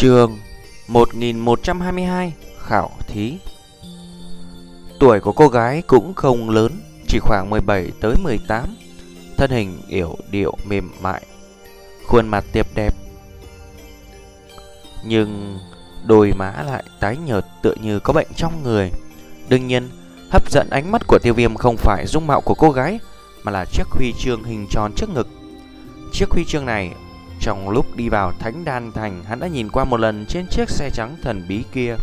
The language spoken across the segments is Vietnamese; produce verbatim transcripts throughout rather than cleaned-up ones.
Chương một nghìn một trăm hai mươi hai Khảo thí. Tuổi của cô gái cũng không lớn, chỉ khoảng mười bảy tới mười tám. Thân hình yểu điệu mềm mại, khuôn mặt tiệp đẹp, nhưng đôi má lại tái nhợt tựa như có bệnh trong người. Đương nhiên, hấp dẫn ánh mắt của Tiêu Viêm không phải dung mạo của cô gái, mà là chiếc huy chương hình tròn trước ngực. Chiếc huy chương này, trong lúc đi vào Thánh Đan Thành, hắn đã nhìn qua một lần trên chiếc xe trắng thần bí kia.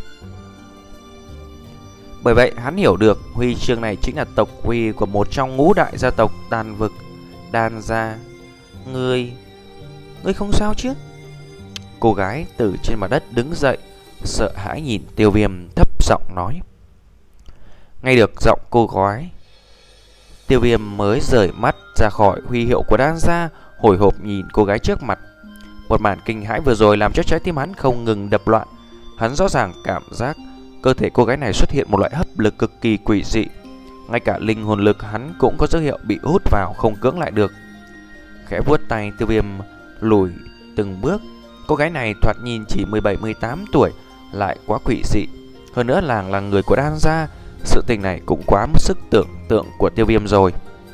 Bởi vậy, hắn hiểu được huy chương này chính là tộc huy của một trong ngũ đại gia tộc Đan vực, Đan gia. Ngươi... Ngươi không sao chứ? Cô gái từ trên mặt đất đứng dậy, sợ hãi nhìn Tiêu Viêm, thấp giọng nói. Nghe được giọng cô gái, Tiêu Viêm mới rời mắt ra khỏi huy hiệu của Đan gia, hồi hộp nhìn cô gái trước mặt. Một màn kinh hãi vừa rồi làm cho trái tim hắn không ngừng đập loạn. Hắn rõ ràng cảm giác cơ thể cô gái này xuất hiện một loại hấp lực cực kỳ quỷ dị. Ngay cả linh hồn lực hắn cũng có dấu hiệu bị hút vào, không cưỡng lại được. Khẽ vuốt tay, Tiêu Viêm lùi từng bước. Cô gái này thoạt nhìn chỉ mười bảy mười tám tuổi, lại quá quỷ dị. Hơn nữa làng là người của Đan gia, sự tình này cũng quá mức sức tưởng tượng của Tiêu Viêm rồi.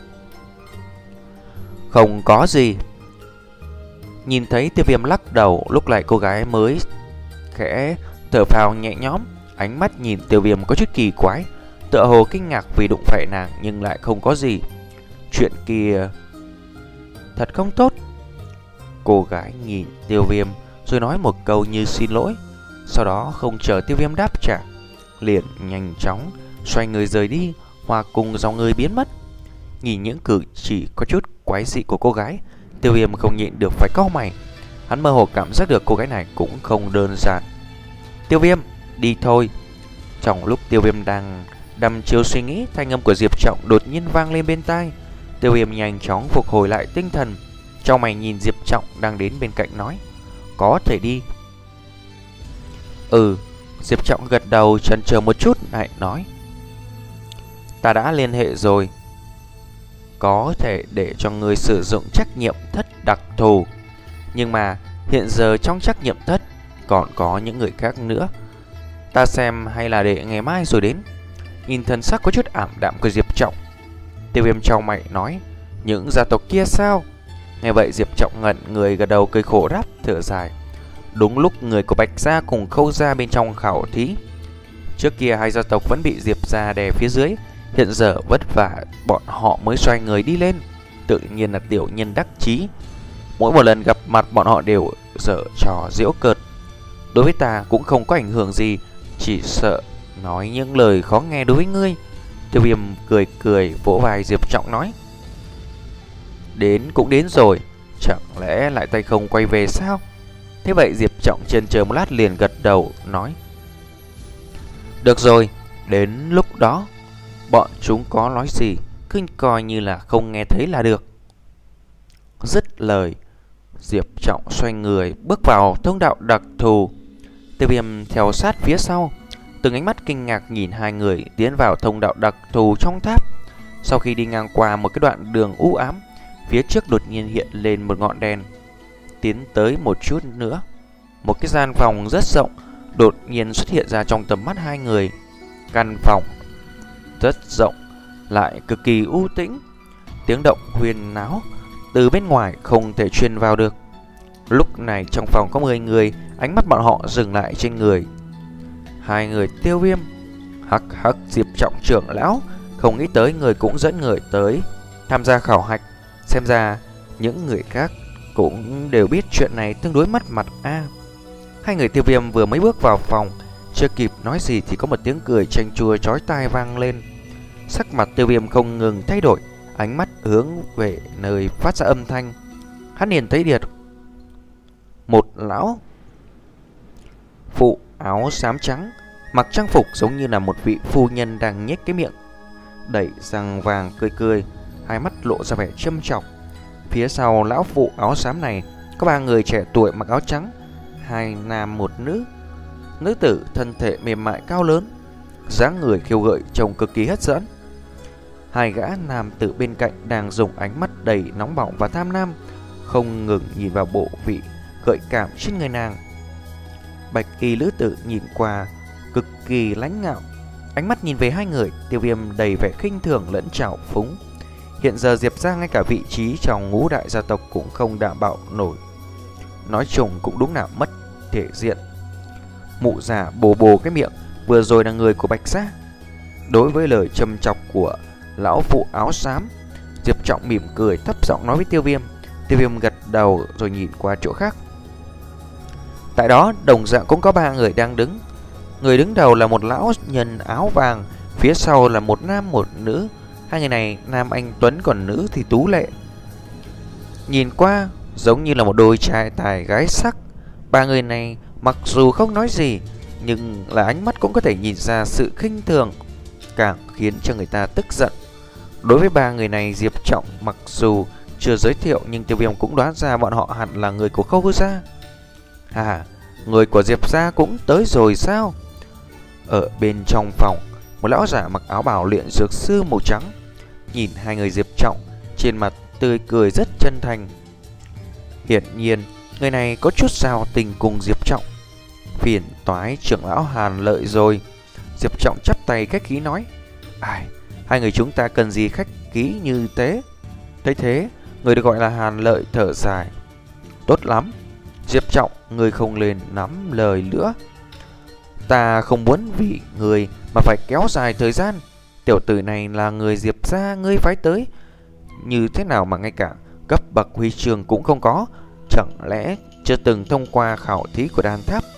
Không có gì. Nhìn thấy Tiêu Viêm lắc đầu, lúc này cô gái mới khẽ thở phào nhẹ nhõm. Ánh mắt nhìn Tiêu Viêm có chút kỳ quái, tựa hồ kinh ngạc vì đụng phải nàng, nhưng lại không có gì. Chuyện kia thật không tốt. Cô gái nhìn Tiêu Viêm rồi nói một câu như xin lỗi. Sau đó không chờ Tiêu Viêm đáp trả, liền nhanh chóng xoay người rời đi, hòa cùng dòng người biến mất. Nhìn những cử chỉ có chút quái dị của cô gái, Tiêu Viêm không nhịn được phải cau mày. Hắn mơ hồ cảm giác được cô gái này cũng không đơn giản. Tiêu Viêm, đi thôi. Trong lúc Tiêu Viêm đang đăm chiêu suy nghĩ, thanh âm của Diệp Trọng đột nhiên vang lên bên tai. Tiêu Viêm nhanh chóng phục hồi lại tinh thần, trong mày nhìn Diệp Trọng đang đến bên cạnh nói, có thể đi. Ừ. Diệp Trọng gật đầu, chần chờ một chút lại nói, ta đã liên hệ rồi, có thể để cho người sử dụng trắc nghiệm thất đặc thù. Nhưng mà hiện giờ trong trắc nghiệm thất còn có những người khác nữa. Ta xem hay là để ngày mai rồi đến. Nhìn thần sắc có chút ảm đạm của Diệp Trọng, Tiêu Viêm trong mày nói, những gia tộc kia sao? Nghe vậy Diệp Trọng ngẩn người, gật đầu cười khổ đáp, thở dài. Đúng lúc người của Bạch gia cùng Khâu gia bên trong khảo thí. Trước kia hai gia tộc vẫn bị Diệp gia đè phía dưới, hiện giờ vất vả bọn họ mới xoay người đi lên, tự nhiên là tiểu nhân đắc chí. Mỗi một lần gặp mặt bọn họ đều giở trò giễu cợt. Đối với ta cũng không có ảnh hưởng gì, chỉ sợ nói những lời khó nghe đối với ngươi. Tiêu Viêm cười cười vỗ vai Diệp Trọng nói, đến cũng đến rồi, chẳng lẽ lại tay không quay về sao? Thế vậy Diệp Trọng chần chờ một lát liền gật đầu nói, được rồi, đến lúc đó bọn chúng có nói gì cứ coi như là không nghe thấy là được. Dứt lời, Diệp Trọng xoay người bước vào thông đạo đặc thù. Tiêu Viêm theo sát phía sau, từng ánh mắt kinh ngạc nhìn hai người tiến vào thông đạo đặc thù trong tháp. Sau khi đi ngang qua một cái đoạn đường u ám, phía trước đột nhiên hiện lên một ngọn đèn. Tiến tới một chút nữa, một cái gian phòng rất rộng đột nhiên xuất hiện ra trong tầm mắt hai người. Căn phòng rất rộng lại cực kỳ u tĩnh, tiếng động huyên náo từ bên ngoài không thể truyền vào được. Lúc này trong phòng có mười người, ánh mắt bọn họ dừng lại trên người hai người Tiêu Viêm. Hắc hắc, Diệp Trọng trưởng lão không nghĩ tới người cũng dẫn người tới tham gia khảo hạch. Xem ra những người khác cũng đều biết chuyện này tương đối mất mặt a. À, hai người Tiêu Viêm vừa mới bước vào phòng, chưa kịp nói gì thì có một tiếng cười chanh chua chói tai vang lên. Sắc mặt Tiêu Viêm không ngừng thay đổi, ánh mắt hướng về nơi phát ra âm thanh. Hắn liền thấy được một lão phụ áo xám trắng, mặc trang phục giống như là một vị phu nhân đang nhếch cái miệng đẩy răng vàng cười cười, hai mắt lộ ra vẻ châm chọc. Phía sau lão phụ áo xám này có ba người trẻ tuổi mặc áo trắng, hai nam một nữ. Nữ tử thân thể mềm mại cao lớn, dáng người khiêu gợi trông cực kỳ hấp dẫn. Hai gã nam tử bên cạnh đang dùng ánh mắt đầy nóng bỏng và tham lam, không ngừng nhìn vào bộ vị gợi cảm trên người nàng. Bạch y lữ tử nhìn qua cực kỳ lãnh ngạo, ánh mắt nhìn về hai người. Tiêu Viêm đầy vẻ khinh thường lẫn trào phúng. Hiện giờ Diệp gia ngay cả vị trí trong ngũ đại gia tộc cũng không đảm bảo nổi, nói chung cũng đúng là mất thể diện. Mụ già bồ bồ cái miệng, vừa rồi là người của Bạch gia. Đối với lời châm chọc của lão phụ áo xám, Diệp Trọng mỉm cười thấp giọng nói với Tiêu Viêm. Tiêu Viêm gật đầu rồi nhìn qua chỗ khác. Tại đó đồng dạng cũng có ba người đang đứng. Người đứng đầu là một lão nhân áo vàng, phía sau là một nam một nữ. Hai người này nam anh tuấn, còn nữ thì tú lệ, nhìn qua giống như là một đôi trai tài gái sắc. Ba người này mặc dù không nói gì, nhưng là ánh mắt cũng có thể nhìn ra sự khinh thường, càng khiến cho người ta tức giận. Đối với ba người này, Diệp Trọng mặc dù chưa giới thiệu, nhưng Tiêu Viêm cũng đoán ra bọn họ hẳn là người của Khâu gia. À, người của Diệp gia cũng tới rồi sao? Ở bên trong phòng, một lão giả mặc áo bào luyện dược sư màu trắng nhìn hai người Diệp Trọng, trên mặt tươi cười rất chân thành. Hiển nhiên, người này có chút giao tình cùng Diệp Trọng. Phiền toái trưởng lão Hàn Lợi rồi. Diệp Trọng chắp tay khách khí nói. Ai, hai người chúng ta cần gì khách khí như thế? Thấy thế, người được gọi là Hàn Lợi thở dài. Tốt lắm, Diệp Trọng, người không lên nắm lời nữa. Ta không muốn vì người mà phải kéo dài thời gian. Tiểu tử này là người Diệp gia ngươi phái tới, như thế nào mà ngay cả cấp bậc huy chương cũng không có? Chẳng lẽ chưa từng thông qua khảo thí của đan tháp?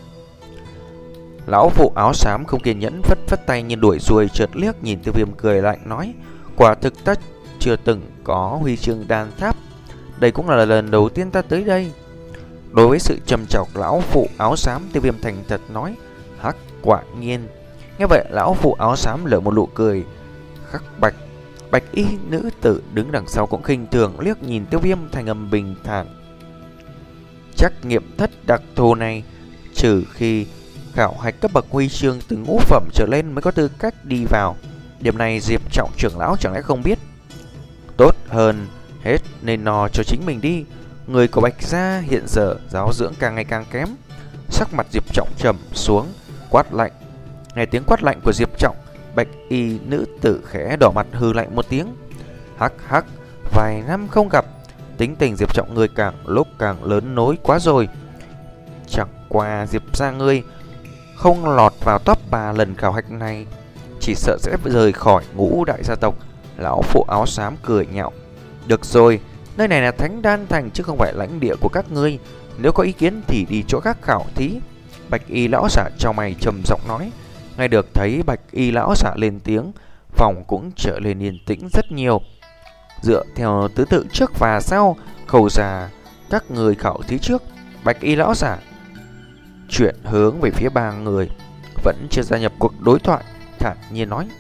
Lão phụ áo xám không kiên nhẫn phất phất tay như đuổi ruồi, chợt liếc nhìn Tiêu Viêm cười lạnh nói. Quả thực ta chưa từng có huy chương đan tháp, đây cũng là lần đầu tiên ta tới đây. Đối với sự trầm trọng lão phụ áo xám, Tiêu Viêm thành thật nói. Hắc, quả nhiên. Nghe vậy lão phụ áo xám lở một nụ cười khắc bạch. Bạch y nữ tử đứng đằng sau cũng khinh thường liếc nhìn Tiêu Viêm, thành âm bình thản. Trắc nghiệm thất đặc thù này, trừ khi khảo hạch cấp bậc huy chương từ ngũ phẩm trở lên mới có tư cách đi vào. Điểm này Diệp Trọng trưởng lão chẳng lẽ không biết? Tốt hơn hết nên no cho chính mình đi. Người của Bạch gia hiện giờ giáo dưỡng càng ngày càng kém. Sắc mặt Diệp Trọng trầm xuống, quát lạnh. Nghe tiếng quát lạnh của Diệp Trọng, bạch y nữ tử khẽ đỏ mặt hừ lạnh một tiếng. Hắc hắc, vài năm không gặp, tính tình Diệp Trọng ngươi càng lúc càng lớn nối quá rồi. Chẳng qua Diệp gia ngươi không lọt vào top ba lần khảo hạch này, chỉ sợ sẽ rời khỏi ngũ đại gia tộc. Lão phụ áo xám cười nhạo. Được rồi, nơi này là Thánh Đan Thành chứ không phải lãnh địa của các ngươi. Nếu có ý kiến thì đi chỗ khác khảo thí. Bạch y lão giả trong mày trầm giọng nói. Ngay được thấy bạch y lão giả lên tiếng, phòng cũng trở lên yên tĩnh rất nhiều. Dựa theo thứ tự trước và sau, Khâu gia các người khảo thí trước. Bạch y lão giả chuyển hướng về phía ba người vẫn chưa gia nhập cuộc đối thoại, thản nhiên nói.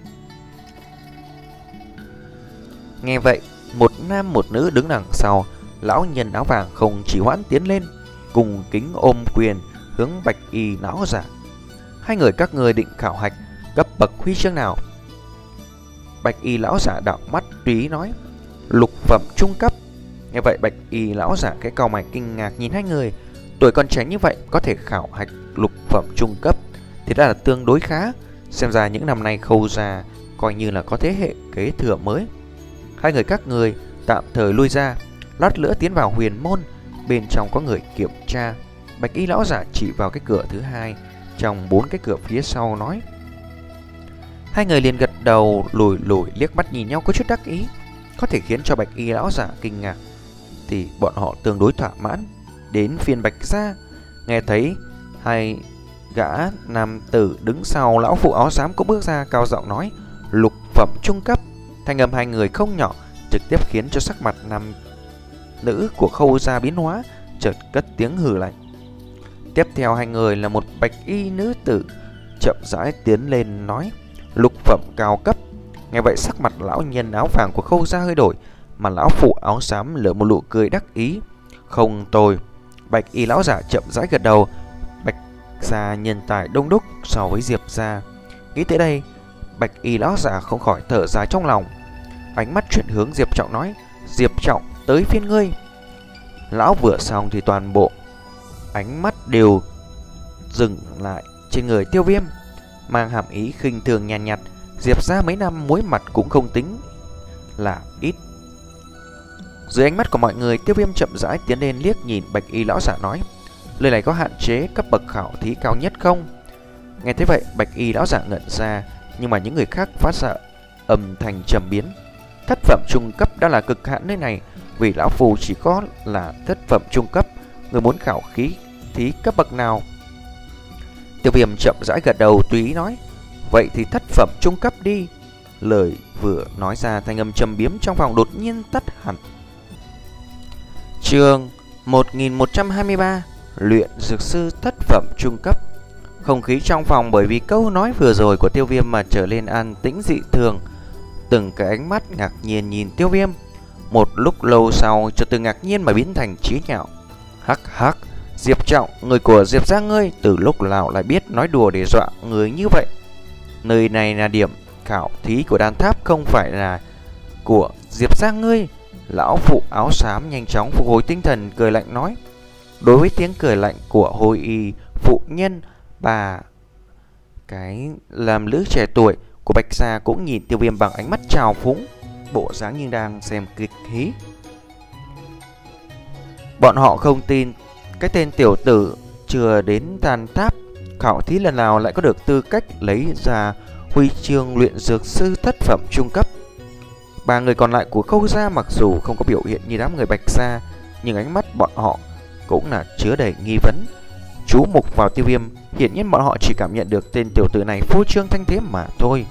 Nghe vậy, một nam một nữ đứng đằng sau, lão nhân áo vàng không chỉ hoãn tiến lên, cùng kính ôm quyền hướng bạch y lão giả. Hai người các người định khảo hạch cấp bậc huy chương nào? Bạch y lão giả đảo mắt tùy nói. Lục phẩm trung cấp. Nghe vậy bạch y lão giả cái cau mày kinh ngạc nhìn hai người. Tuổi còn trẻ như vậy có thể khảo hạch lục phẩm trung cấp thì đã là tương đối khá. Xem ra những năm nay Khâu gia coi như là có thế hệ kế thừa mới. Hai người các người tạm thời lui ra, lát nữa tiến vào huyền môn, bên trong có người kiểm tra. Bạch y lão giả chỉ vào cái cửa thứ hai trong bốn cái cửa phía sau nói. Hai người liền gật đầu, lùi lùi liếc mắt nhìn nhau có chút đắc ý. Có thể khiến cho bạch y lão giả kinh ngạc thì bọn họ tương đối thỏa mãn. Đến phiên Bạch gia, nghe thấy hai gã nam tử đứng sau lão phụ áo xám cũng bước ra, cao giọng nói. Lục phẩm trung cấp. Thanh âm hai người không nhỏ, trực tiếp khiến cho sắc mặt nam nữ của Khâu gia biến hóa, chợt cất tiếng hừ lạnh. Tiếp theo hai người là một bạch y nữ tử chậm rãi tiến lên nói. Lục phẩm cao cấp. Nghe vậy sắc mặt lão nhân áo vàng của Khâu gia hơi đổi, mà lão phụ áo xám lở một nụ cười đắc ý. Không tồi. Bạch y lão giả chậm rãi gật đầu. Bạch gia nhân tài đông đúc so với Diệp gia. Nghĩ tới đây, bạch y lão giả không khỏi thở dài trong lòng. Ánh mắt chuyển hướng Diệp Trọng nói. Diệp Trọng, tới phiên ngươi. Lão vừa xong thì toàn bộ ánh mắt đều dừng lại trên người Tiêu Viêm, mang hàm ý khinh thường nhàn nhạt, nhạt. Diệp ra mấy năm muối mặt cũng không tính là ít. Dưới ánh mắt của mọi người, Tiêu Viêm chậm rãi tiến lên liếc nhìn Bạch Y lão giả nói: lời này có hạn chế cấp bậc khảo thí cao nhất không? Nghe thế vậy, Bạch Y lão giả ngẩn ra, nhưng mà những người khác phát ra âm thanh trầm biến. Thất phẩm trung cấp đã là cực hạn nơi này, vì lão phù chỉ có là thất phẩm trung cấp, người muốn khảo khí thí cấp bậc nào? Tiêu Viêm chậm rãi gật đầu tùy ý nói: vậy thì thất phẩm trung cấp đi. Lời vừa nói ra, thanh âm trầm biếm trong phòng đột nhiên tắt hẳn. Chương một nghìn một trăm hai mươi ba, luyện dược sư thất phẩm trung cấp. Không khí trong phòng bởi vì câu nói vừa rồi của Tiêu Viêm mà trở nên an tĩnh dị thường. Từng cái ánh mắt ngạc nhiên nhìn Tiêu Viêm. Một lúc lâu sau, cho từ ngạc nhiên mà biến thành chí nhạo. Hắc hắc, Diệp Trọng, người của Diệp gia ngươi từ lúc nào lại biết nói đùa để dọa người như vậy? Nơi này là điểm khảo thí của đan tháp, không phải là của Diệp gia ngươi. Lão phụ áo xám nhanh chóng phục hồi tinh thần, cười lạnh nói. Đối với tiếng cười lạnh của hồi y phụ nhân, bà cái làm lữ trẻ tuổi của Bạch Gia cũng nhìn Tiêu Viêm bằng ánh mắt trào phúng, bộ dáng như đang xem kịch hí. Bọn họ không tin cái tên tiểu tử chưa đến đan tháp khảo thí lần nào lại có được tư cách lấy ra huy chương luyện dược sư thất phẩm trung cấp. Ba người còn lại của Khâu gia mặc dù không có biểu hiện như đám người Bạch Gia, nhưng ánh mắt bọn họ cũng là chứa đầy nghi vấn. Chú mục vào Tiêu Viêm, hiển nhiên bọn họ chỉ cảm nhận được tên tiểu tử này phô trương thanh thế mà thôi.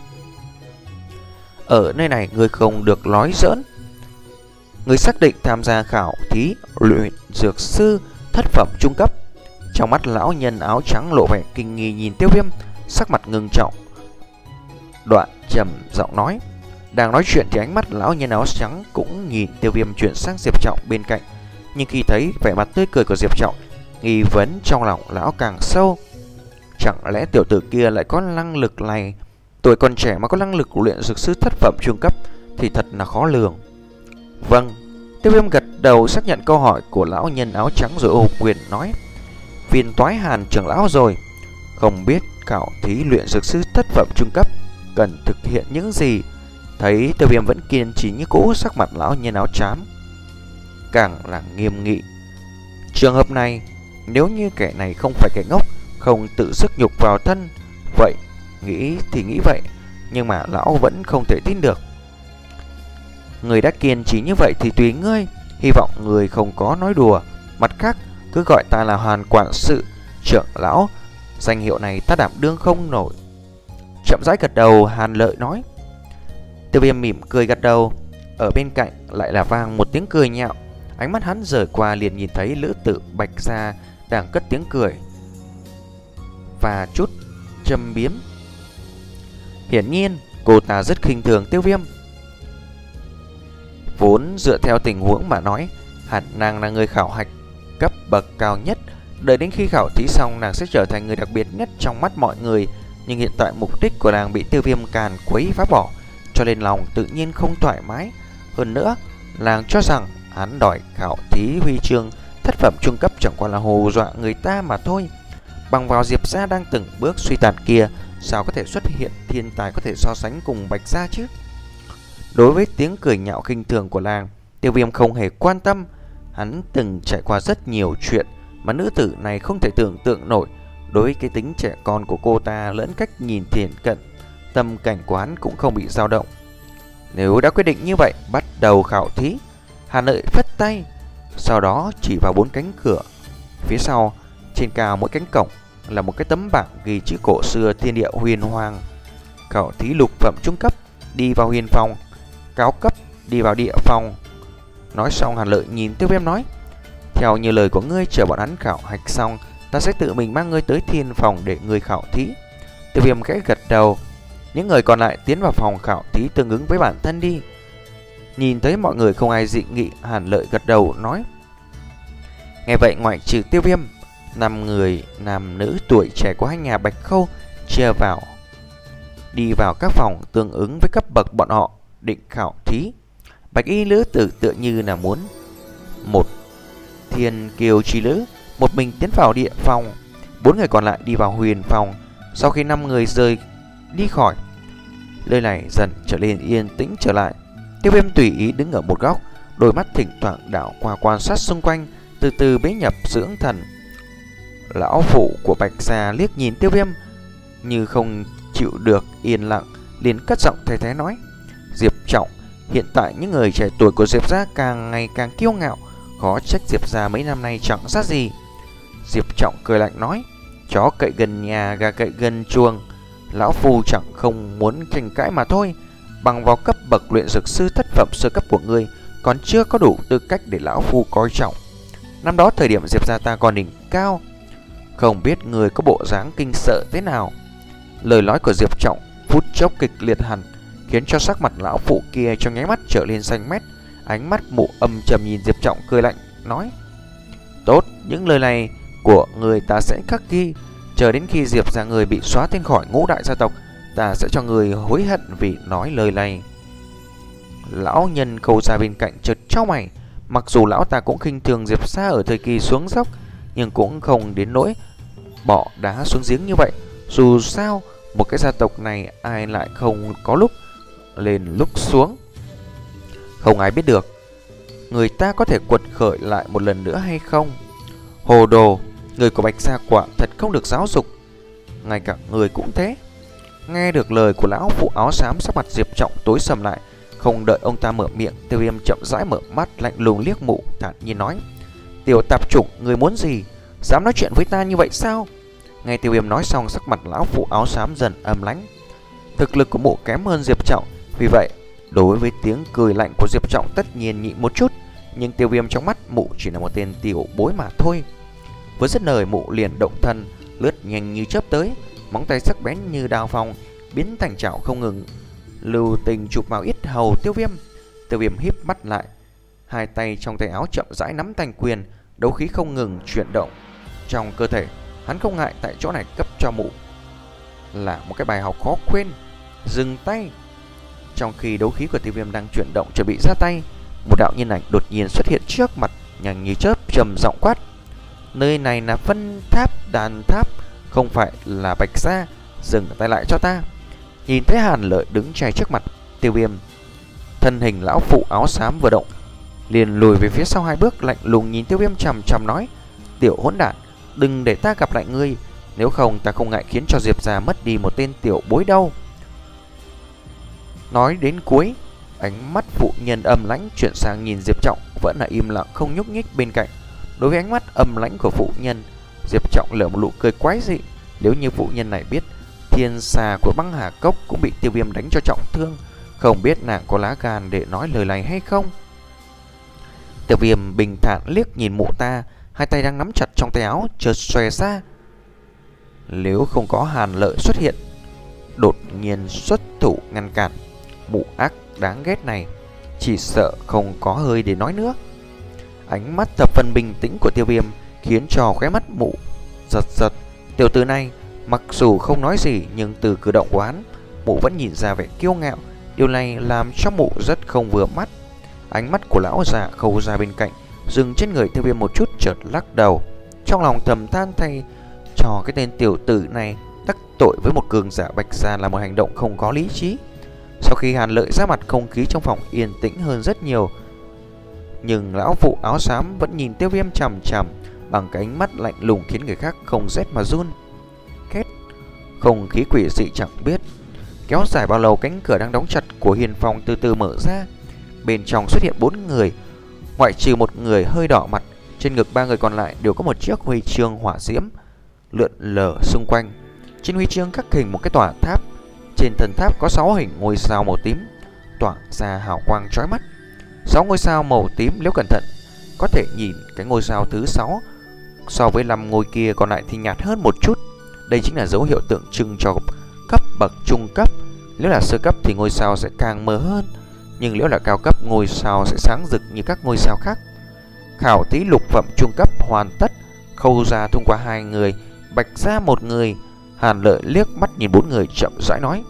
Ở nơi này người không được nói giỡn. Người xác định tham gia khảo thí luyện dược sư thất phẩm trung cấp. Trong mắt lão nhân áo trắng lộ vẻ kinh nghi nhìn Tiêu Viêm, sắc mặt ngưng trọng, đoạn trầm giọng nói. Đang nói chuyện thì ánh mắt lão nhân áo trắng cũng nhìn Tiêu Viêm chuyển sang Diệp Trọng bên cạnh. Nhưng khi thấy vẻ mặt tươi cười của Diệp Trọng, nghi vấn trong lòng lão càng sâu. Chẳng lẽ tiểu tử kia lại có năng lực này? Tuổi còn trẻ mà có năng lực luyện dược sư thất phẩm trung cấp thì thật là khó lường. Vâng, Tiêu Viêm gật đầu xác nhận câu hỏi của lão nhân áo trắng rồi ôm quyền nói. Phiền toái Hàn trưởng lão rồi, không biết khảo thí luyện dược sư thất phẩm trung cấp cần thực hiện những gì? Thấy Tiêu Viêm vẫn kiên trì như cũ, sắc mặt lão nhân áo trắng càng là nghiêm nghị. Trường hợp này, nếu như kẻ này không phải kẻ ngốc, không tự sức nhục vào thân, vậy nghĩ thì nghĩ vậy, nhưng mà lão vẫn không thể tin được. Người đã kiên trì như vậy thì tùy ngươi, hy vọng người không có nói đùa. Mặt khác, cứ gọi ta là Hàn quản sự trưởng lão, danh hiệu này ta đảm đương không nổi. Chậm rãi gật đầu, Hàn Lợi nói. Tiêu Viêm mỉm cười gật đầu. Ở bên cạnh lại là vang một tiếng cười nhạo. Ánh mắt hắn rời qua liền nhìn thấy lữ tử Bạch Gia đang cất tiếng cười và chút châm biếm. Hiển nhiên cô ta rất khinh thường Tiêu Viêm. Vốn dựa theo tình huống mà nói, hẳn nàng là người khảo hạch cấp bậc cao nhất. Đợi đến khi khảo thí xong, nàng sẽ trở thành người đặc biệt nhất trong mắt mọi người. Nhưng hiện tại mục đích của nàng bị Tiêu Viêm càn quấy phá bỏ, cho nên lòng tự nhiên không thoải mái. Hơn nữa, nàng cho rằng hắn đòi khảo thí huy chương thất phẩm trung cấp chẳng qua là hù dọa người ta mà thôi. Bằng vào Diệp gia đang từng bước suy tàn kia, sao có thể xuất hiện thiên tài có thể so sánh cùng Bạch gia chứ? Đối với tiếng cười nhạo khinh thường của nàng, Tiêu Viêm không hề quan tâm. Hắn từng trải qua rất nhiều chuyện mà nữ tử này không thể tưởng tượng nổi. Đối với cái tính trẻ con của cô ta lẫn cách nhìn thiện cận, tâm cảnh của hắn cũng không bị dao động. Nếu đã quyết định như vậy, bắt đầu khảo thí. Hàn Lợi phất tay, sau đó chỉ vào bốn cánh cửa. Phía sau, trên cao mỗi cánh cổng là một cái tấm bảng ghi chữ cổ xưa thiên địa huyền hoàng. Khảo thí lục phẩm trung cấp, đi vào huyền phòng. Cao cấp, đi vào địa phòng. Nói xong, Hàn Lợi nhìn Tiêu Viêm nói. Theo như lời của ngươi, chờ bọn hắn khảo hạch xong, ta sẽ tự mình mang ngươi tới thiên phòng để ngươi khảo thí. Tiêu Viêm khẽ gật đầu. Những người còn lại tiến vào phòng khảo thí tương ứng với bản thân đi. Nhìn thấy mọi người không ai dị nghị, Hàn Lợi gật đầu nói. Nghe vậy, ngoại trừ Tiêu Viêm, năm người nam nữ tuổi trẻ của hai nhà Bạch Khâu chia vào, đi vào các phòng tương ứng với cấp bậc bọn họ định khảo thí. Bạch y lữ tử tựa như là muốn một thiên kiều chi lữ một mình tiến vào địa phòng. Bốn người còn lại đi vào huyền phòng. Sau khi năm người rời đi khỏi, nơi này dần trở nên yên tĩnh trở lại. Tiêu Viêm tùy ý đứng ở một góc, đôi mắt thỉnh thoảng đảo qua quan sát xung quanh, từ từ bế nhập dưỡng thần. Lão phụ của Bạch Gia liếc nhìn Tiêu Viêm như không chịu được yên lặng, liền cất giọng thay thế nói: Diệp Trọng, hiện tại những người trẻ tuổi của Diệp Gia càng ngày càng kiêu ngạo, khó trách Diệp Gia mấy năm nay chẳng ra gì. Diệp Trọng cười lạnh nói: Chó cậy gần nhà, gà cậy gần chuồng. Lão phu chẳng không muốn tranh cãi mà thôi. Bằng vào cấp bậc luyện dược sư thất phẩm sơ cấp của ngươi, còn chưa có đủ tư cách để lão phu coi trọng. Năm đó thời điểm Diệp Gia ta còn đỉnh cao, không biết người có bộ dáng kinh sợ thế nào. Lời nói của Diệp Trọng phút chốc kịch liệt hẳn, khiến cho sắc mặt lão phụ kia trong nháy mắt trở lên xanh mét. Ánh mắt mụ âm trầm nhìn Diệp Trọng cười lạnh nói: Tốt, những lời này của người ta sẽ khắc ghi. Chờ đến khi Diệp Gia người bị xóa tên khỏi ngũ đại gia tộc, ta sẽ cho người hối hận vì nói lời này. Lão nhân Khâu Gia bên cạnh chợt chau mày. Mặc dù lão ta cũng khinh thường Diệp Gia ở thời kỳ xuống dốc, nhưng cũng không đến nỗi bỏ đá xuống giếng như vậy. Dù sao một cái gia tộc này ai lại không có lúc lên lúc xuống, không ai biết được người ta có thể quật khởi lại một lần nữa hay không. Hồ đồ, người của Bạch Gia quả thật không được giáo dục, ngay cả người cũng thế. Nghe được lời của lão phụ áo xám, sắc mặt Diệp Trọng tối sầm lại. Không đợi ông ta mở miệng, Tiêu Viêm chậm rãi mở mắt, lạnh lùng liếc mụ, thản nhiên nói: Tiểu tạp chủng, người muốn gì? Dám nói chuyện với ta như vậy sao? Nghe Tiêu Viêm nói xong, sắc mặt lão phụ áo xám dần âm lãnh. Thực lực của mụ kém hơn Diệp Trọng, vì vậy đối với tiếng cười lạnh của Diệp Trọng tất nhiên nhịn một chút. Nhưng Tiêu Viêm trong mắt mụ chỉ là một tên tiểu bối mà thôi. Với dứt lời, mụ liền động thân, lướt nhanh như chớp tới, móng tay sắc bén như đao phong, biến thành chảo không ngừng lưu tình chụp vào yết hầu Tiêu Viêm. Tiêu Viêm híp mắt lại, hai tay trong tay áo chậm rãi nắm thành quyền, đấu khí không ngừng chuyển động trong cơ thể. Hắn không ngại tại chỗ này cấp cho mụ là một cái bài học khó quên: dừng tay. Trong khi đấu khí của Tiêu Viêm đang chuyển động chuẩn bị ra tay, một đạo nhân ảnh đột nhiên xuất hiện trước mặt, nhanh như chớp, trầm giọng quát: Nơi này là Vân Tháp Đàn Tháp, không phải là Bạch Gia, dừng tay lại cho ta. Nhìn thấy Hàn Lợi đứng chay trước mặt, Tiêu Viêm thân hình lão phụ áo xám vừa động, liền lùi về phía sau hai bước, lạnh lùng nhìn Tiêu Viêm chằm chằm nói: Tiểu hỗn đản, đừng để ta gặp lại ngươi, nếu không ta không ngại khiến cho Diệp Gia mất đi một tên tiểu bối đâu. Nói đến cuối, ánh mắt phụ nhân âm lãnh chuyển sang nhìn Diệp Trọng, vẫn là im lặng không nhúc nhích bên cạnh. Đối với ánh mắt âm lãnh của phụ nhân, Diệp Trọng lở một nụ cười quái dị. Nếu như phụ nhân này biết thiên xà của băng hà cốc cũng bị Tiêu Viêm đánh cho trọng thương, không biết nàng có lá gan để nói lời này hay không. Tiêu Viêm bình thản liếc nhìn mụ ta, hai tay đang nắm chặt trong tay áo chợt xòe ra. Nếu không có Hàn Lợi xuất hiện đột nhiên xuất thủ ngăn cản, mụ ác đáng ghét này chỉ sợ không có hơi để nói nữa. Ánh mắt thập phần bình tĩnh của Tiêu Viêm khiến cho khóe mắt mụ giật giật. Tiểu tử này mặc dù không nói gì, nhưng từ cử động của hắn, mụ vẫn nhìn ra vẻ kiêu ngạo. Điều này làm cho mụ rất không vừa mắt. Ánh mắt của lão già Khâu Gia bên cạnh dừng trên người Tiêu Viêm một chút, chợt lắc đầu, trong lòng thầm than thay cho cái tên tiểu tử này đắc tội với một cường giả Bạch Gia là một hành động không có lý trí. Sau khi Hàn Lợi ra mặt, không khí trong phòng yên tĩnh hơn rất nhiều. Nhưng lão phụ áo xám vẫn nhìn Tiêu Viêm chằm chằm bằng cái ánh mắt lạnh lùng khiến người khác không rét mà run. Két, không khí quỷ dị chẳng biết kéo dài bao lâu, cánh cửa đang đóng chặt của hiền phòng từ từ mở ra. Bên trong xuất hiện bốn người, ngoại trừ một người hơi đỏ mặt. Trên ngực ba người còn lại đều có một chiếc huy chương hỏa diễm lượn lờ xung quanh. Trên huy chương khắc hình một cái tòa tháp, trên thân tháp có sáu hình ngôi sao màu tím tỏa ra hào quang chói mắt. Sáu ngôi sao màu tím, nếu cẩn thận có thể nhìn cái ngôi sao thứ sáu so với năm ngôi kia còn lại thì nhạt hơn một chút. Đây chính là dấu hiệu tượng trưng cho cấp bậc trung cấp. Nếu là sơ cấp thì ngôi sao sẽ càng mờ hơn, nhưng nếu là cao cấp, ngôi sao sẽ sáng rực như các ngôi sao khác. Khảo thí lục phẩm trung cấp hoàn tất. Khâu Gia thông qua hai người, Bạch Gia một người. Hàn Lợi liếc mắt nhìn bốn người, chậm rãi nói.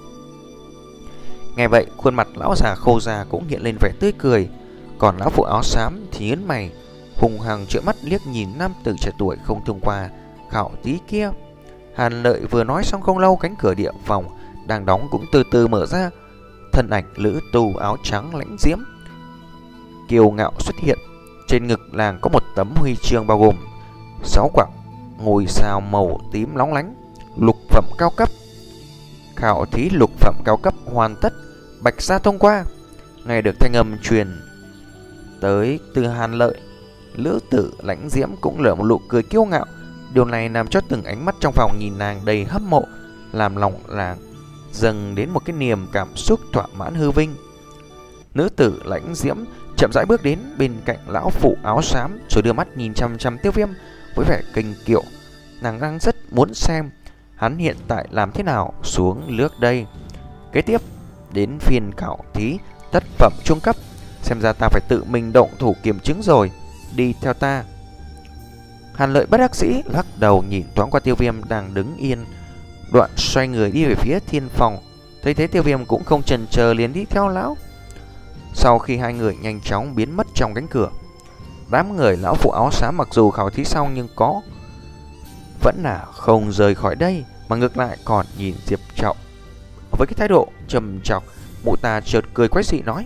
Nghe vậy, khuôn mặt lão già Khâu Gia cũng hiện lên vẻ tươi cười. Còn lão phụ áo xám thì nhướng mày, hùng hăng trợn mắt liếc nhìn nam tử trẻ tuổi không thông qua khảo thí kia. Hàn Lợi vừa nói xong không lâu, cánh cửa địa phòng đang đóng cũng từ từ mở ra. Thân ảnh lữ tu áo trắng lãnh diễm kiêu ngạo xuất hiện. Trên ngực nàng có một tấm huy chương bao gồm sáu quả ngôi sao màu tím lóng lánh, lục phẩm cao cấp. Khảo thí lục phẩm cao cấp hoàn tất, Bạch gia thông qua. Nghe được thanh âm truyền tới từ Hàn Lợi, lữ tử lãnh diễm cũng nở một nụ cười kiêu ngạo. Điều này làm cho từng ánh mắt trong phòng nhìn nàng đầy hâm mộ, làm lòng nàng dâng đến một cái niềm cảm xúc thỏa mãn hư vinh. Nữ tử lãnh diễm chậm rãi bước đến bên cạnh lão phụ áo xám, rồi đưa mắt nhìn chăm chăm Tiêu Viêm với vẻ kinh kiệu. Nàng đang rất muốn xem hắn hiện tại làm thế nào xuống nước đây. Kế tiếp đến phiên khảo thí thất phẩm trung cấp, xem ra ta phải tự mình động thủ kiểm chứng rồi. Đi theo ta. Hàn Lợi bất đắc dĩ lắc đầu nhìn thoáng qua Tiêu Viêm đang đứng yên, đoạn xoay người đi về phía thiên phòng. Thấy thế Tiêu Viêm cũng không chần chờ liền đi theo lão. Sau khi hai người nhanh chóng biến mất trong cánh cửa, đám người lão phụ áo xám mặc dù khảo thí xong nhưng có vẫn là không rời khỏi đây, mà ngược lại còn nhìn Diệp Trọng với cái thái độ trầm trọng. Mụ ta chợt cười quái dị nói: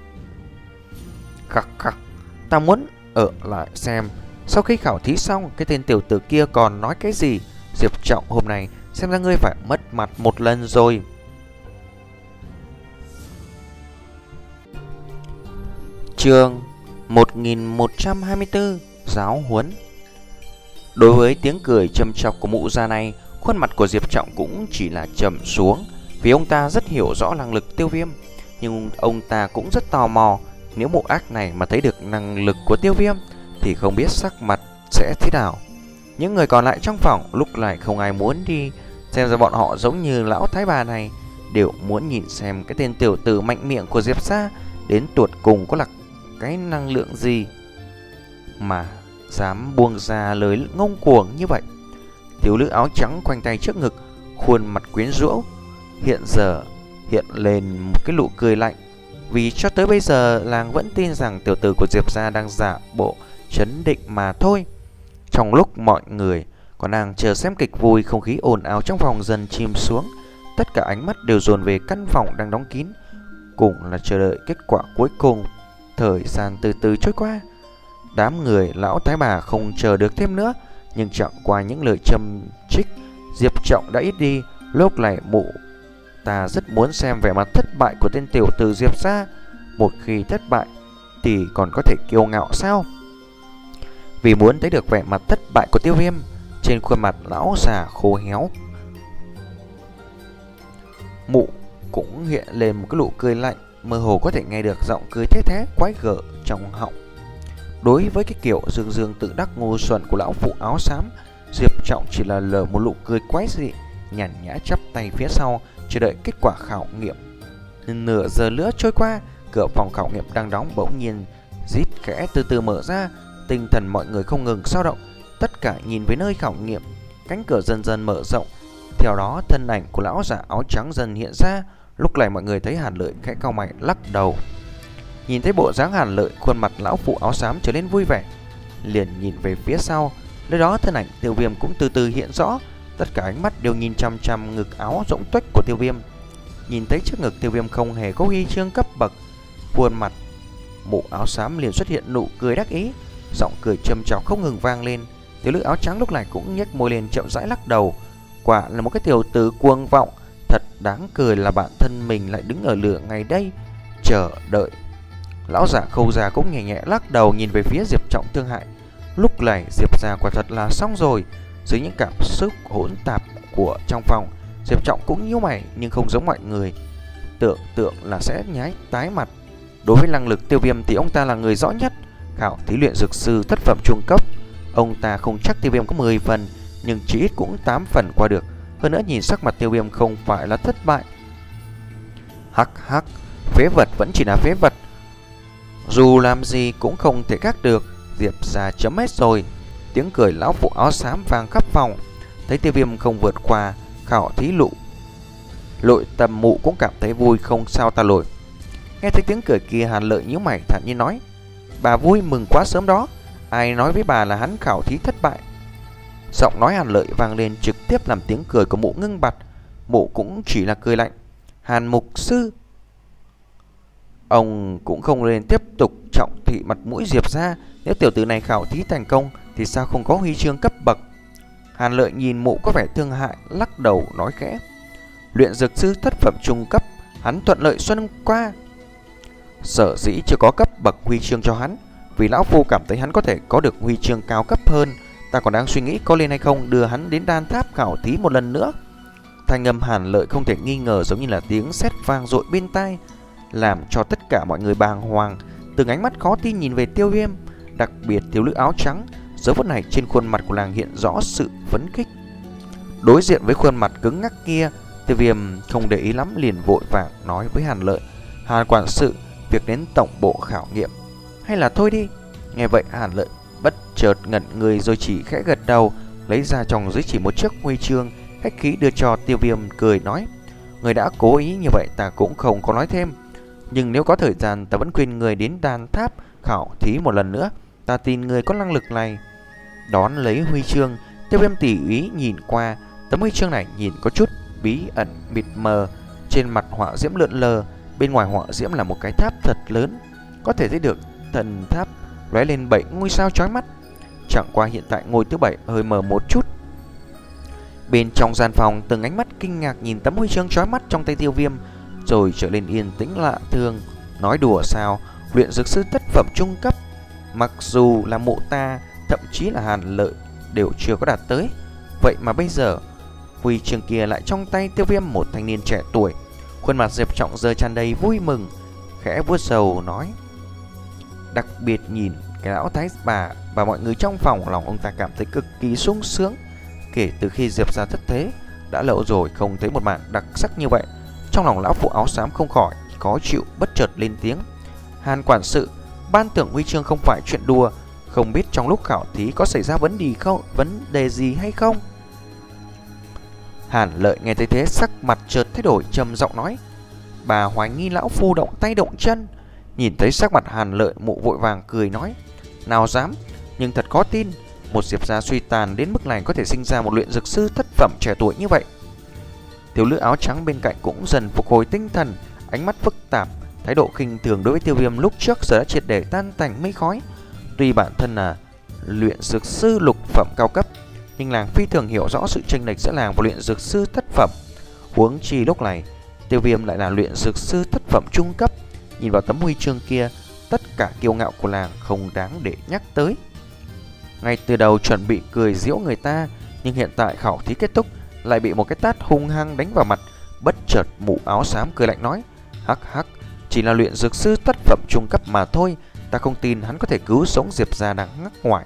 khắc khắc, ta muốn ở lại xem sau khi khảo thí xong cái tên tiểu tử kia còn nói cái gì. Diệp Trọng, hôm nay xem ra ngươi phải mất mặt một lần rồi. Chương một nghìn một trăm hai mươi tư, giáo huấn. Đối với tiếng cười châm chọc của mụ già này, khuôn mặt của Diệp Trọng cũng chỉ là trầm xuống, vì ông ta rất hiểu rõ năng lực Tiêu Viêm. Nhưng ông ta cũng rất tò mò, nếu mụ ác này mà thấy được năng lực của Tiêu Viêm thì không biết sắc mặt sẽ thế nào. Những người còn lại trong phòng lúc này không ai muốn đi, xem ra bọn họ giống như lão thái bà này, đều muốn nhìn xem cái tên tiểu tử mạnh miệng của Diệp gia đến tuột cùng có là cái năng lượng gì mà dám buông ra lời ngông cuồng như vậy. Thiếu nữ áo trắng khoanh tay trước ngực, khuôn mặt quyến rũ hiện giờ hiện lên một cái nụ cười lạnh, vì cho tới bây giờ nàng vẫn tin rằng tiểu tử của Diệp gia đang giả bộ trấn định mà thôi. Trong lúc mọi người còn đang chờ xem kịch vui, không khí ồn ào trong phòng dần chìm xuống. Tất cả ánh mắt đều dồn về căn phòng đang đóng kín, cùng là chờ đợi kết quả cuối cùng. Thời gian từ từ trôi qua, đám người lão thái bà không chờ được thêm nữa, nhưng chẳng qua những lời châm trích Diệp Trọng đã ít đi. Lúc này mụ ta rất muốn xem vẻ mặt thất bại của tên tiểu tử Diệp gia. Một khi thất bại thì còn có thể kiêu ngạo sao? Vì muốn thấy được vẻ mặt thất bại của Tiêu Viêm, trên khuôn mặt lão già khô héo mụ cũng hiện lên một cái nụ cười lạnh, mơ hồ có thể nghe được giọng cười thế thế quái gở trong họng. Đối với cái kiểu dương dương tự đắc ngu xuẩn của lão phụ áo xám, Diệp Trọng chỉ là lờ một nụ cười quái dị, nhàn nhã chắp tay phía sau chờ đợi kết quả khảo nghiệm. Nửa giờ nữa trôi qua, cửa phòng khảo nghiệm đang đóng bỗng nhiên rít khẽ từ từ mở ra. Tinh thần mọi người không ngừng dao động, tất cả nhìn về nơi khảo nghiệm. Cánh cửa dần dần mở rộng, theo đó thân ảnh của lão già áo trắng dần hiện ra. Lúc này mọi người thấy Hàn Lợi khẽ cau mày lắc đầu. Nhìn thấy bộ dáng Hàn Lợi, khuôn mặt lão phụ áo xám trở nên vui vẻ, liền nhìn về phía sau. Nơi đó thân ảnh Tiêu Viêm cũng từ từ hiện rõ. Tất cả ánh mắt đều nhìn chăm chăm ngực áo rỗng tuếch của Tiêu Viêm. Nhìn thấy trước ngực Tiêu Viêm không hề có huy chương cấp bậc, khuôn mặt mụ áo xám liền xuất hiện nụ cười đắc ý, giọng cười châm chọc không ngừng vang lên. Tiểu nữ áo trắng lúc này cũng nhếch môi lên chậm rãi lắc đầu. Quả là một cái tiểu tử cuồng vọng, thật đáng cười là bản thân mình lại đứng ở lửa ngày đây chờ đợi. Lão giả Khâu già cũng nhẹ nhẹ lắc đầu nhìn về phía Diệp Trọng thương hại. Lúc này Diệp gia quả thật là xong rồi. Dưới những cảm xúc hỗn tạp của trong phòng, Diệp Trọng cũng nhíu mày, nhưng không giống mọi người tưởng tượng là sẽ nhái tái mặt. Đối với năng lực Tiêu Viêm thì ông ta là người rõ nhất. Khảo thí luyện dược sư thất phẩm trung cấp, ông ta không chắc Tiêu Viêm có mười phần, nhưng chỉ ít cũng tám phần qua được. Hơn nữa nhìn sắc mặt Tiêu Viêm không phải là thất bại. Hắc hắc, phế vật vẫn chỉ là phế vật, dù làm gì cũng không thể khác được. Diệp gia chấm hết rồi. Tiếng cười lão phụ áo xám vang khắp phòng. Thấy Tiêu Viêm không vượt qua khảo thí lụ, Lội Tầm mụ cũng cảm thấy vui không sao ta nổi. Nghe thấy tiếng cười kia, Hàn Lợi nhíu mày thản nhiên nói: bà vui mừng quá sớm đó, ai nói với bà là hắn khảo thí thất bại? Giọng nói Hàn Lợi vang lên trực tiếp làm tiếng cười của mụ ngưng bặt. Mụ cũng chỉ là cười lạnh. Hàn mục sư. Ông cũng không nên tiếp tục trọng thị mặt mũi Diệp ra. Nếu tiểu tử này khảo thí thành công thì sao không có huy chương cấp bậc? Hàn Lợi nhìn mụ có vẻ thương hại, lắc đầu nói khẽ. Luyện dược sư thất phẩm trung cấp, hắn thuận lợi xuân qua. Sở dĩ chưa có cấp bậc huy chương cho hắn, vì lão phu cảm thấy hắn có thể có được huy chương cao cấp hơn. Ta còn đang suy nghĩ có lên hay không đưa hắn đến đan tháp khảo thí một lần nữa. Thanh âm Hàn Lợi không thể nghi ngờ giống như là tiếng sét vang dội bên tai, làm cho tất cả mọi người bàng hoàng. Từng ánh mắt khó tin nhìn về Tiêu Viêm, đặc biệt thiếu nữ áo trắng. Giờ phút này trên khuôn mặt của nàng hiện rõ sự phấn khích. Đối diện với khuôn mặt cứng ngắc kia, Tiêu Viêm không để ý lắm, liền vội vàng nói với Hàn Lợi. Hàn quản sự, việc đến tổng bộ khảo nghiệm hay là thôi đi? Nghe vậy Hàn Lợi bất chợt ngẩn người rồi chỉ khẽ gật đầu, lấy ra trong dưới chỉ một chiếc huy chương, khách khí đưa cho Tiêu Viêm, cười nói. Người đã cố ý như vậy ta cũng không có nói thêm, nhưng nếu có thời gian ta vẫn khuyên người đến đan tháp khảo thí một lần nữa. Ta tin người có năng lực này. Đón lấy huy chương, Tiêu Viêm tỉ ý nhìn qua. Tấm huy chương này nhìn có chút bí ẩn mịt mờ, trên mặt họa diễm lượn lờ, bên ngoài họa diễm là một cái tháp thật lớn, có thể thấy được thần tháp lóe lên bảy ngôi sao chói mắt. Chẳng qua hiện tại ngôi thứ bảy hơi mờ một chút. Bên trong gian phòng, từng ánh mắt kinh ngạc nhìn tấm huy chương chói mắt trong tay Tiêu Viêm, rồi trở lên yên tĩnh lạ thường. Nói đùa sao, luyện dược sư thất phẩm trung cấp, mặc dù là mụ ta, thậm chí là Hàn Lợi đều chưa có đạt tới. Vậy mà bây giờ huy chương kia lại trong tay Tiêu Viêm, một thanh niên trẻ tuổi. Khuôn mặt Diệp Trọng giờ tràn đầy vui mừng, khẽ vuốt râu nói. Đặc biệt nhìn cái lão thái bà và mọi người trong phòng, lòng ông ta cảm thấy cực kỳ sung sướng. Kể từ khi Diệp ra thất thế, đã lâu rồi không thấy một màn đặc sắc như vậy. Trong lòng lão phụ áo xám không khỏi khó chịu, bất chợt lên tiếng. Hàn quản sự, ban thưởng huy chương không phải chuyện đùa, không biết trong lúc khảo thí có xảy ra vấn đề không, vấn đề gì hay không? Hàn Lợi nghe thấy thế, sắc mặt chợt thay đổi, trầm giọng nói. Bà hoài nghi lão phu động tay động chân. Nhìn thấy sắc mặt Hàn Lợi, mụ vội vàng cười nói. Nào dám, nhưng thật khó tin, một Diệp gia suy tàn đến mức này có thể sinh ra một luyện dược sư thất phẩm trẻ tuổi như vậy. Thiếu nữ áo trắng bên cạnh cũng dần phục hồi tinh thần, ánh mắt phức tạp, thái độ khinh thường đối với Tiêu Viêm lúc trước giờ đã triệt để tan tành mây khói. Tuy bản thân là luyện dược sư lục phẩm cao cấp, nhưng làng phi thường hiểu rõ sự chênh lệch giữa làng và luyện dược sư thất phẩm. Huống chi lúc này Tiêu Viêm lại là luyện dược sư thất phẩm trung cấp. Nhìn vào tấm huy chương kia, tất cả kiêu ngạo của làng không đáng để nhắc tới. Ngay từ đầu chuẩn bị cười giễu người ta, nhưng hiện tại khảo thí kết thúc lại bị một cái tát hung hăng đánh vào mặt. Bất chợt mụ áo xám cười lạnh nói. Hắc hắc, chỉ là luyện dược sư thất phẩm trung cấp mà thôi, ta không tin hắn có thể cứu sống Diệp gia đang ngắc ngoài.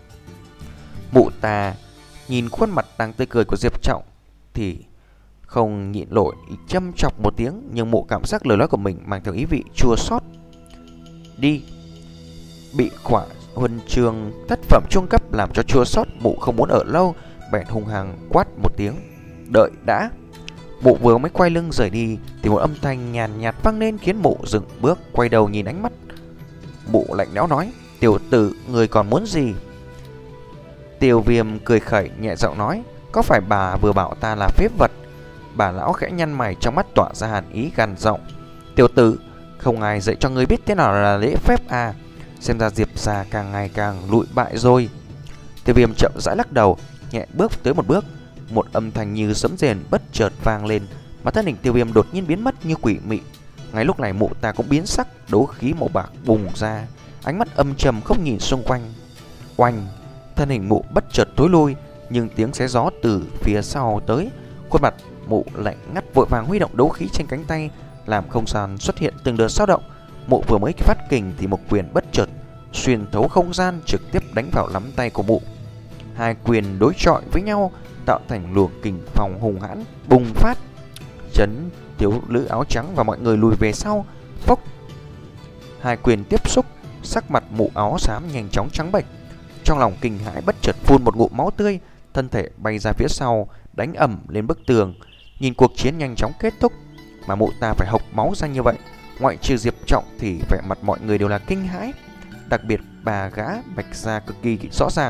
Mụ ta nhìn khuôn mặt đang tươi cười của Diệp Trọng thì không nhịn nổi châm chọc một tiếng, nhưng mụ cảm giác lời nói của mình mang theo ý vị chua xót. Đi. Bị khỏa huân chương thất phẩm trung cấp làm cho chua xót, mụ không muốn ở lâu, bèn hung hăng quát một tiếng. Đợi đã. Mụ vừa mới quay lưng rời đi thì một âm thanh nhàn nhạt vang lên khiến mụ dừng bước, quay đầu nhìn ánh mắt. Mụ lạnh lẽo nói. Tiểu tử, người còn muốn gì? Tiêu Viêm cười khẩy nhẹ giọng nói. Có phải bà vừa bảo ta là phế vật? Bà lão khẽ nhăn mày, trong mắt tỏa ra hàn ý gằn giọng. Tiểu tử, không ai dạy cho ngươi biết thế nào là lễ phép à? Xem ra Diệp gia càng ngày càng lụi bại rồi. Tiêu Viêm chậm rãi lắc đầu, nhẹ bước tới một bước. Một âm thanh như sấm rền bất chợt vang lên, mà thân hình Tiêu Viêm đột nhiên biến mất như quỷ mị. Ngay lúc này mụ ta cũng biến sắc, đấu khí màu bạc bùng ra, ánh mắt âm trầm không nhìn xung quanh. Oanh, thân hình mụ bất chợt tối lui, nhưng tiếng xé gió từ phía sau tới. Khuôn mặt mụ lạnh ngắt, vội vàng huy động đấu khí trên cánh tay, làm không gian xuất hiện từng đợt dao động. Mụ vừa mới phát kình thì một quyền bất chợt xuyên thấu không gian, trực tiếp đánh vào nắm tay của mụ. Hai quyền đối chọi với nhau, tạo thành luồng kình phong hùng hãn bùng phát, chấn thiếu nữ áo trắng và mọi người lùi về sau. Phốc, hai quyền tiếp xúc, sắc mặt mụ áo xám nhanh chóng trắng bệch. Trong lòng kinh hãi bất chợt phun một ngụm máu tươi, thân thể bay ra phía sau, đánh ầm lên bức tường. Nhìn cuộc chiến nhanh chóng kết thúc mà mụ ta phải hộc máu ra như vậy, ngoại trừ Diệp Trọng thì vẻ mặt mọi người đều là kinh hãi. Đặc biệt bà gã Bạch Gia cực kỳ rõ ràng,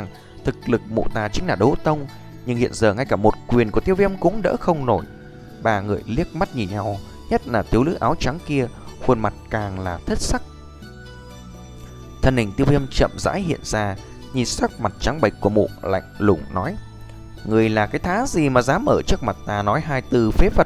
thực lực mụ ta chính là đấu tông, nhưng hiện giờ ngay cả một quyền của Tiêu Viêm cũng đỡ không nổi. Ba người liếc mắt nhìn nhau, nhất là thiếu nữ áo trắng kia, khuôn mặt càng là thất sắc. Thân hình Tiêu Viêm chậm rãi hiện ra, nhìn sắc mặt trắng bệch của mụ lạnh lùng nói: người là cái thá gì mà dám ở trước mặt ta nói hai từ phế vật?